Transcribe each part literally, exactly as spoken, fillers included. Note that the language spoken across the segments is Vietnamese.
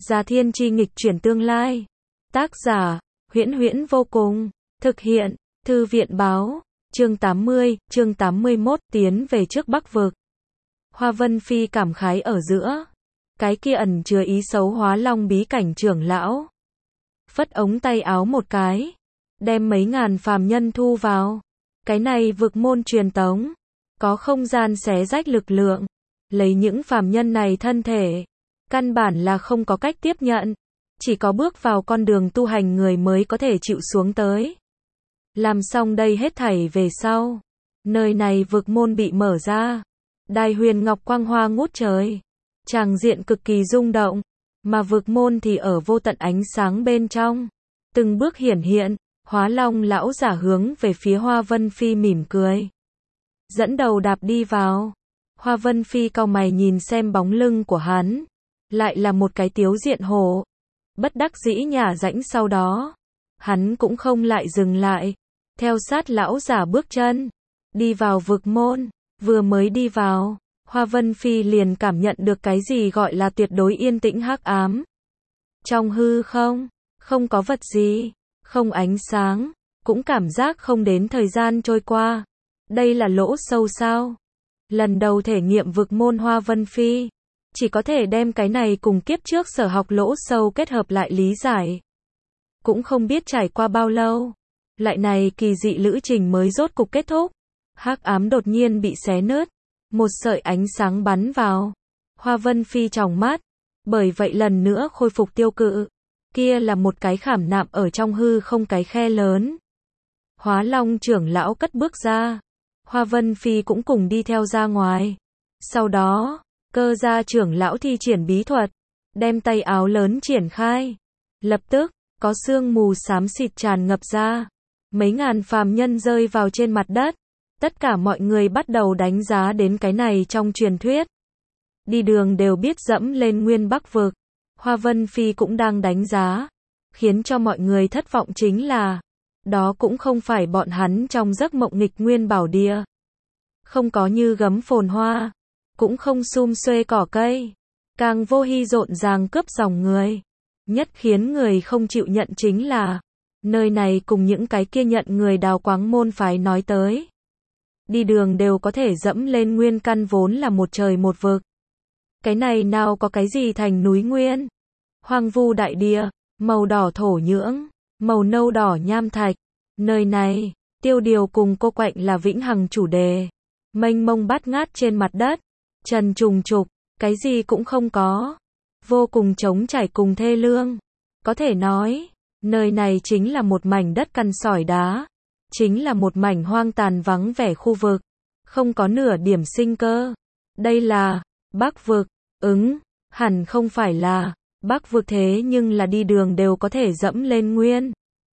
Gia Thiên Chi nghịch chuyển tương lai. Tác giả, Huyễn Huyễn vô cùng. Thực hiện, Thư viện báo. Chương tám mươi, chương tám mươi mốt, tiến về trước Bắc vực. Hoa Vân Phi cảm khái ở giữa. Cái kia ẩn chứa ý xấu Hóa Long bí cảnh trưởng lão. Phất ống tay áo một cái. Đem mấy ngàn phàm nhân thu vào. Cái này vực môn truyền tống. Có không gian xé rách lực lượng. Lấy những phàm nhân này thân thể. Căn bản là không có cách tiếp nhận. Chỉ có bước vào con đường tu hành người mới có thể chịu xuống tới. Làm xong đây hết thảy về sau. Nơi này vực môn bị mở ra. Đài huyền ngọc quang hoa ngút trời. Tràng diện cực kỳ rung động. Mà vực môn thì ở vô tận ánh sáng bên trong. Từng bước hiển hiện. Hóa Long lão giả hướng về phía Hoa Vân Phi mỉm cười. Dẫn đầu đạp đi vào. Hoa Vân Phi cau mày nhìn xem bóng lưng của hắn. Lại là một cái tiếu diện hổ. Bất đắc dĩ nhả rãnh sau đó. Hắn cũng không lại dừng lại. Theo sát lão giả bước chân. Đi vào vực môn. Vừa mới đi vào. Hoa Vân Phi liền cảm nhận được cái gì gọi là tuyệt đối yên tĩnh hắc ám. Trong hư không. Không có vật gì. Không ánh sáng. Cũng cảm giác không đến thời gian trôi qua. Đây là lỗ sâu sao? Lần đầu thể nghiệm vực môn Hoa Vân Phi. Chỉ có thể đem cái này cùng kiếp trước sở học lỗ sâu kết hợp lại lý giải. Cũng không biết trải qua bao lâu. Lại này kỳ dị lữ trình mới rốt cục kết thúc. Hắc ám đột nhiên bị xé nứt. Một sợi ánh sáng bắn vào. Hoa Vân Phi tròng mắt. Bởi vậy lần nữa khôi phục tiêu cự. Kia là một cái khảm nạm ở trong hư không cái khe lớn. Hóa Long trưởng lão cất bước ra. Hoa Vân Phi cũng cùng đi theo ra ngoài. Sau đó, Cơ gia trưởng lão thi triển bí thuật. Đem tay áo lớn triển khai. Lập tức, có sương mù xám xịt tràn ngập ra. Mấy ngàn phàm nhân rơi vào trên mặt đất. Tất cả mọi người bắt đầu đánh giá đến cái này trong truyền thuyết. Đi đường đều biết dẫm lên nguyên Bắc vực. Hoa Vân Phi cũng đang đánh giá. Khiến cho mọi người thất vọng chính là. Đó cũng không phải bọn hắn trong giấc mộng nghịch nguyên bảo địa. Không có như gấm phồn hoa. Cũng không sum xuê cỏ cây. Càng vô hy rộn ràng cướp dòng người. Nhất khiến người không chịu nhận chính là. Nơi này cùng những cái kia nhận người đào quáng môn phái nói tới. Đi đường đều có thể dẫm lên nguyên căn vốn là một trời một vực. Cái này nào có cái gì thành núi nguyên. Hoang vu đại địa, màu đỏ thổ nhưỡng, màu nâu đỏ nham thạch. Nơi này, tiêu điều cùng cô quạnh là vĩnh hằng chủ đề. Mênh mông bát ngát trên mặt đất. Trần trùng trục, cái gì cũng không có. Vô cùng trống trải cùng thê lương. Có thể nói, nơi này chính là một mảnh đất căn sỏi đá. Chính là một mảnh hoang tàn vắng vẻ khu vực. Không có nửa điểm sinh cơ. Đây là Bắc vực, ứng, hẳn không phải là Bắc vực thế nhưng là đi đường đều có thể dẫm lên nguyên.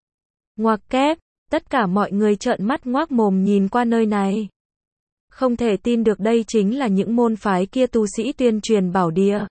Ngoặc kép, tất cả mọi người trợn mắt ngoác mồm nhìn qua nơi này. Không thể tin được đây chính là những môn phái kia tu sĩ tuyên truyền bảo địa.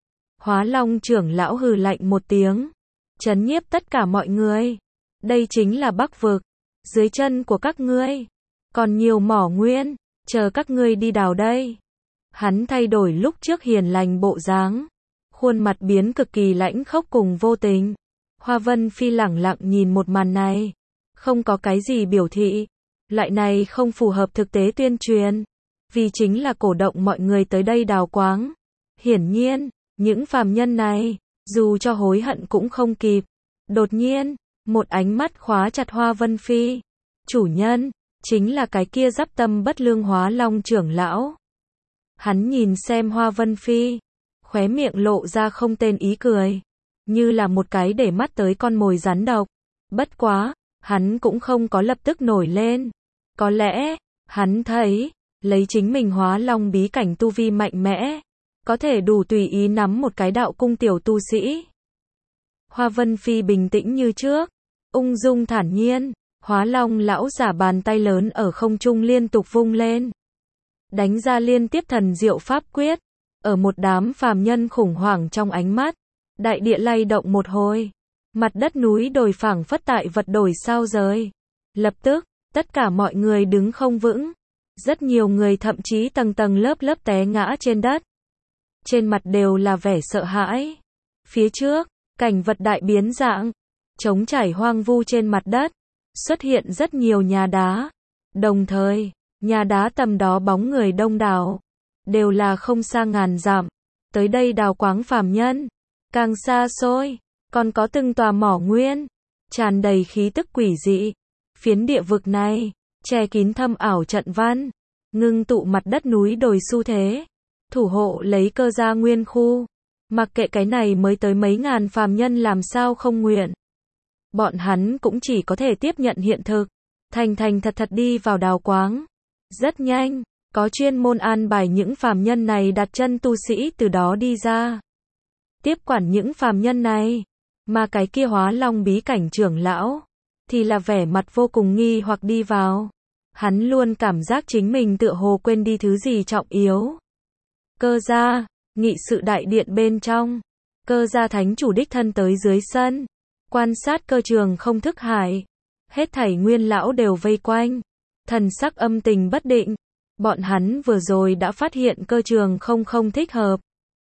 Hóa Long trưởng lão hừ lạnh một tiếng. Trấn nhiếp tất cả mọi người. Đây chính là Bắc vực. Dưới chân của các ngươi. Còn nhiều mỏ nguyên. Chờ các ngươi đi đào đây. Hắn thay đổi lúc trước hiền lành bộ dáng. Khuôn mặt biến cực kỳ lãnh khốc cùng vô tình. Hoa Vân Phi lẳng lặng nhìn một màn này. Không có cái gì biểu thị. Loại này không phù hợp thực tế tuyên truyền. Vì chính là cổ động mọi người tới đây đào quáng. Hiển nhiên, những phàm nhân này, dù cho hối hận cũng không kịp. Đột nhiên, một ánh mắt khóa chặt Hoa Vân Phi. Chủ nhân, chính là cái kia giáp tâm bất lương Hóa Long trưởng lão. Hắn nhìn xem Hoa Vân Phi. Khóe miệng lộ ra không tên ý cười. Như là một cái để mắt tới con mồi rắn độc. Bất quá, hắn cũng không có lập tức nổi lên. Có lẽ, hắn thấy, lấy chính mình Hóa Long bí cảnh tu vi mạnh mẽ, có thể đủ tùy ý nắm một cái đạo cung tiểu tu sĩ. Hoa Vân Phi bình tĩnh như trước, ung dung thản nhiên, Hóa Long lão giả bàn tay lớn ở không trung liên tục vung lên. Đánh ra liên tiếp thần diệu pháp quyết, ở một đám phàm nhân khủng hoảng trong ánh mắt, đại địa lay động một hồi, mặt đất núi đồi phảng phất tại vật đổi sao rời. Lập tức, tất cả mọi người đứng không vững. Rất nhiều người thậm chí tầng tầng lớp lớp té ngã trên đất. Trên mặt đều là vẻ sợ hãi. Phía trước, cảnh vật đại biến dạng, trống trải hoang vu trên mặt đất, xuất hiện rất nhiều nhà đá. Đồng thời, nhà đá tầm đó bóng người đông đảo, đều là không xa ngàn dặm, tới đây đào quáng phàm nhân. Càng xa xôi, còn có từng tòa mỏ nguyên, tràn đầy khí tức quỷ dị. Phiến địa vực này, che kín thâm ảo trận văn, ngưng tụ mặt đất núi đồi xu thế, thủ hộ lấy cơ gia nguyên khu. Mặc kệ cái này mới tới mấy ngàn phàm nhân làm sao không nguyện. Bọn hắn cũng chỉ có thể tiếp nhận hiện thực, thành thành thật thật đi vào đào quáng. Rất nhanh, có chuyên môn an bài những phàm nhân này đặt chân tu sĩ từ đó đi ra. Tiếp quản những phàm nhân này, mà cái kia hóa long bí cảnh trưởng lão, thì là vẻ mặt vô cùng nghi hoặc đi vào. Hắn luôn cảm giác chính mình tựa hồ quên đi thứ gì trọng yếu. Cơ gia, nghị sự đại điện bên trong, cơ gia thánh chủ đích thân tới dưới sân, quan sát cơ trường không thức hải. Hết thảy nguyên lão đều vây quanh, thần sắc âm tình bất định. Bọn hắn vừa rồi đã phát hiện cơ trường không không thích hợp.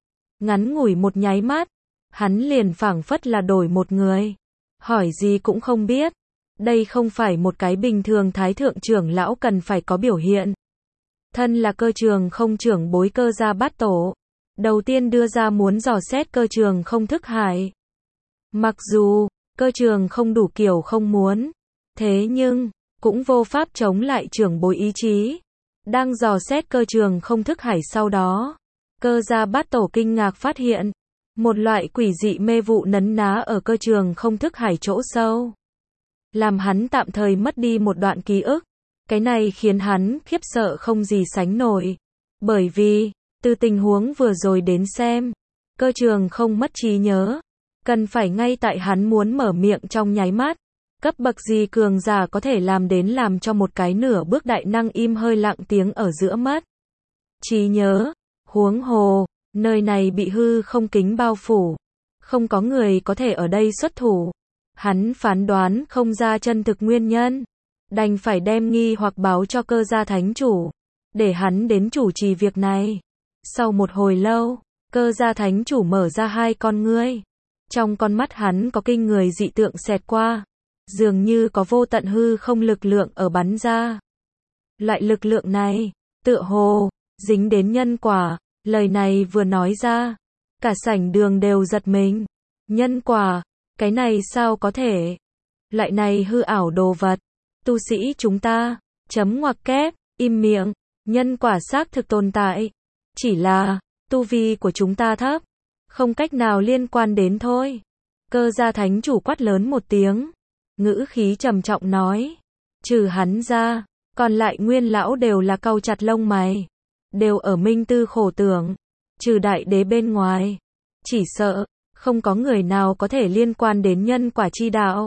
Ngắn ngủi một nháy mắt, hắn liền phảng phất là đổi một người. Hỏi gì cũng không biết. Đây không phải một cái bình thường thái thượng trưởng lão cần phải có biểu hiện. Thân là cơ trường không trưởng bối cơ gia bát tổ, đầu tiên đưa ra muốn dò xét cơ trường không thức hải. Mặc dù, cơ trường không đủ kiểu không muốn, thế nhưng, cũng vô pháp chống lại trưởng bối ý chí. Đang dò xét cơ trường không thức hải sau đó, cơ gia bát tổ kinh ngạc phát hiện, một loại quỷ dị mê vụ nấn ná ở cơ trường không thức hải chỗ sâu. Làm hắn tạm thời mất đi một đoạn ký ức. Cái này khiến hắn khiếp sợ không gì sánh nổi. Bởi vì, từ tình huống vừa rồi đến xem, cơ trường không mất trí nhớ. Cần phải ngay tại hắn muốn mở miệng trong nháy mắt. Cấp bậc gì cường giả có thể làm đến làm cho một cái nửa bước đại năng im hơi lặng tiếng ở giữa mất. Trí nhớ, huống hồ, nơi này bị hư không kính bao phủ. Không có người có thể ở đây xuất thủ. Hắn phán đoán không ra chân thực nguyên nhân. Đành phải đem nghi hoặc báo cho cơ gia thánh chủ. Để hắn đến chủ trì việc này. Sau một hồi lâu, cơ gia thánh chủ mở ra hai con ngươi. Trong con mắt hắn có kinh người dị tượng xẹt qua. Dường như có vô tận hư không lực lượng ở bắn ra. Loại lực lượng này, tựa hồ, dính đến nhân quả. Lời này vừa nói ra, cả sảnh đường đều giật mình. Nhân quả, cái này sao có thể? Loại này hư ảo đồ vật. Tu sĩ chúng ta, chấm ngoặc kép, im miệng. Nhân quả xác thực tồn tại. Chỉ là, tu vi của chúng ta thấp. Không cách nào liên quan đến thôi. Cơ gia thánh chủ quát lớn một tiếng. Ngữ khí trầm trọng nói. Trừ hắn ra, còn lại nguyên lão đều là cau chặt lông mày. Đều ở minh tư khổ tưởng. Trừ đại đế bên ngoài. Chỉ sợ, không có người nào có thể liên quan đến nhân quả chi đạo.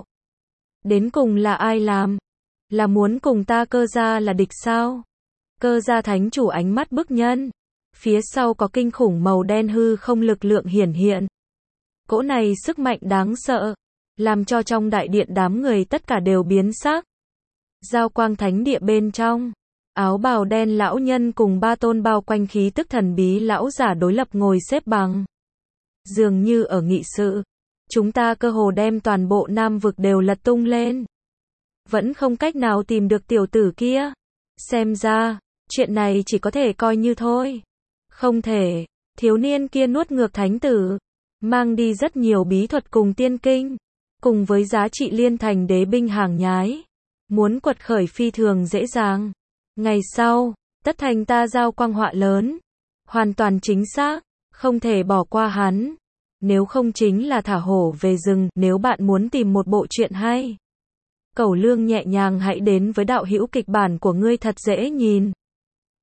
Đến cùng là ai làm? Là muốn cùng ta cơ gia là địch sao? Cơ gia thánh chủ ánh mắt bức nhân. Phía sau có kinh khủng màu đen hư không lực lượng hiển hiện. Cỗ này sức mạnh đáng sợ. Làm cho trong đại điện đám người tất cả đều biến sắc. Giao quang thánh địa bên trong. Áo bào đen lão nhân cùng ba tôn bao quanh khí tức thần bí lão giả đối lập ngồi xếp bằng. Dường như ở nghị sự. Chúng ta cơ hồ đem toàn bộ Nam vực đều lật tung lên. Vẫn không cách nào tìm được tiểu tử kia. Xem ra, chuyện này chỉ có thể coi như thôi. Không thể, thiếu niên kia nuốt ngược thánh tử. Mang đi rất nhiều bí thuật cùng tiên kinh. Cùng với giá trị liên thành đế binh hàng nhái. Muốn quật khởi phi thường dễ dàng. Ngày sau, tất thành ta giao quang họa lớn. Hoàn toàn chính xác, không thể bỏ qua hắn. Nếu không chính là thả hổ về rừng. Nếu bạn muốn tìm một bộ truyện hay, Cẩu Lương nhẹ nhàng hãy đến với đạo hữu kịch bản của ngươi thật dễ nhìn.